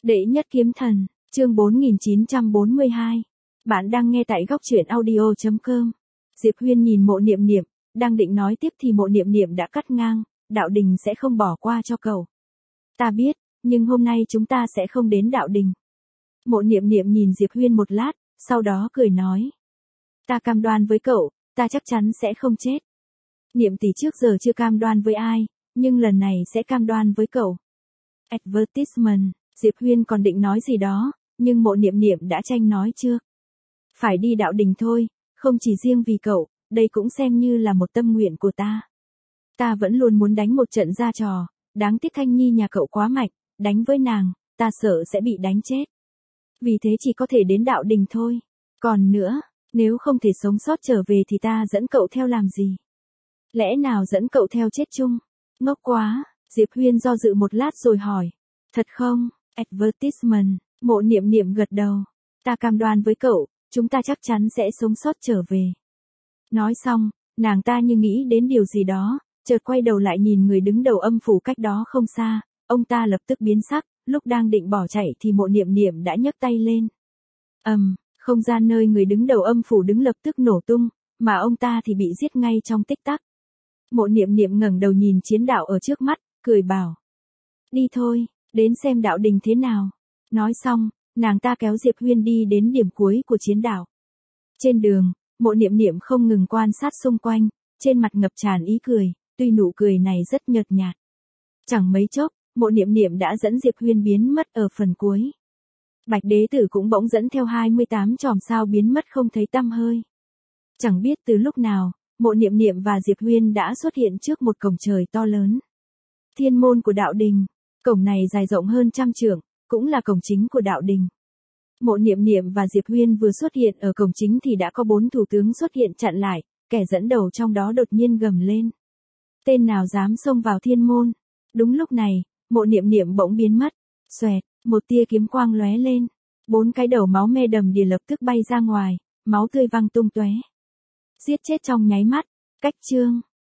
Đệ nhất kiếm thần, chương 4942. Bạn đang nghe tại góc truyện audio.com. Diệp Huyên nhìn Mộ Niệm Niệm, đang định nói tiếp thì Mộ Niệm Niệm đã cắt ngang, đạo đình sẽ không bỏ qua cho cậu. Ta biết, nhưng hôm nay chúng ta sẽ không đến đạo đình. Mộ Niệm Niệm nhìn Diệp Huyên một lát, sau đó cười nói. Ta cam đoan với cậu, ta chắc chắn sẽ không chết. Niệm tỷ trước giờ chưa cam đoan với ai, nhưng lần này sẽ cam đoan với cậu. Advertisement, Diệp Huyên còn định nói gì đó, nhưng Mộ Niệm Niệm đã tranh nói trước. Phải đi đạo đình thôi, không chỉ riêng vì cậu, đây cũng xem như là một tâm nguyện của ta. Ta vẫn luôn muốn đánh một trận ra trò, đáng tiếc Thanh Nhi nhà cậu quá mạnh, đánh với nàng, ta sợ sẽ bị đánh chết. Vì thế chỉ có thể đến đạo đình thôi. Còn nữa, nếu không thể sống sót trở về thì ta dẫn cậu theo làm gì? Lẽ nào dẫn cậu theo chết chung? Ngốc quá, Diệp Huyên do dự một lát rồi hỏi. Thật không? Advertisement, Mộ Niệm Niệm gật đầu. Ta cam đoan với cậu, chúng ta chắc chắn sẽ sống sót trở về. Nói xong, nàng ta như nghĩ đến điều gì đó, chợt quay đầu lại nhìn người đứng đầu âm phủ cách đó không xa, ông ta lập tức biến sắc, lúc đang định bỏ chạy thì Mộ Niệm Niệm đã nhấc tay lên. Không gian nơi người đứng đầu âm phủ đứng lập tức nổ tung, mà ông ta thì bị giết ngay trong tích tắc. Mộ Niệm Niệm ngẩng đầu nhìn chiến đạo ở trước mắt, cười bảo. Đi thôi, đến xem đạo đình thế nào. Nói xong, nàng ta kéo Diệp Huyên đi đến điểm cuối của chiến đạo. Trên đường, Mộ Niệm Niệm không ngừng quan sát xung quanh, trên mặt ngập tràn ý cười, tuy nụ cười này rất nhợt nhạt. Chẳng mấy chốc, Mộ Niệm Niệm đã dẫn Diệp Huyên biến mất ở phần cuối. Bạch Đế Tử cũng bỗng dẫn theo 28 chòm sao biến mất không thấy tăm hơi. Chẳng biết từ lúc nào, Mộ Niệm Niệm và Diệp Huyên đã xuất hiện trước một cổng trời to lớn. Thiên môn của đạo đình, cổng này dài rộng hơn 100 trượng, cũng là cổng chính của đạo đình. Mộ Niệm Niệm và Diệp Huyên vừa xuất hiện ở cổng chính thì đã có 4 thủ tướng xuất hiện chặn lại, kẻ dẫn đầu trong đó đột nhiên gầm lên. Tên nào dám xông vào thiên môn? Đúng lúc này, Mộ Niệm Niệm bỗng biến mất. Xoẹt, một tia kiếm quang lóe lên. 4 cái đầu máu me đầm đìa lập tức bay ra ngoài, máu tươi văng tung tóe. Giết chết trong nháy mắt. Cách chương.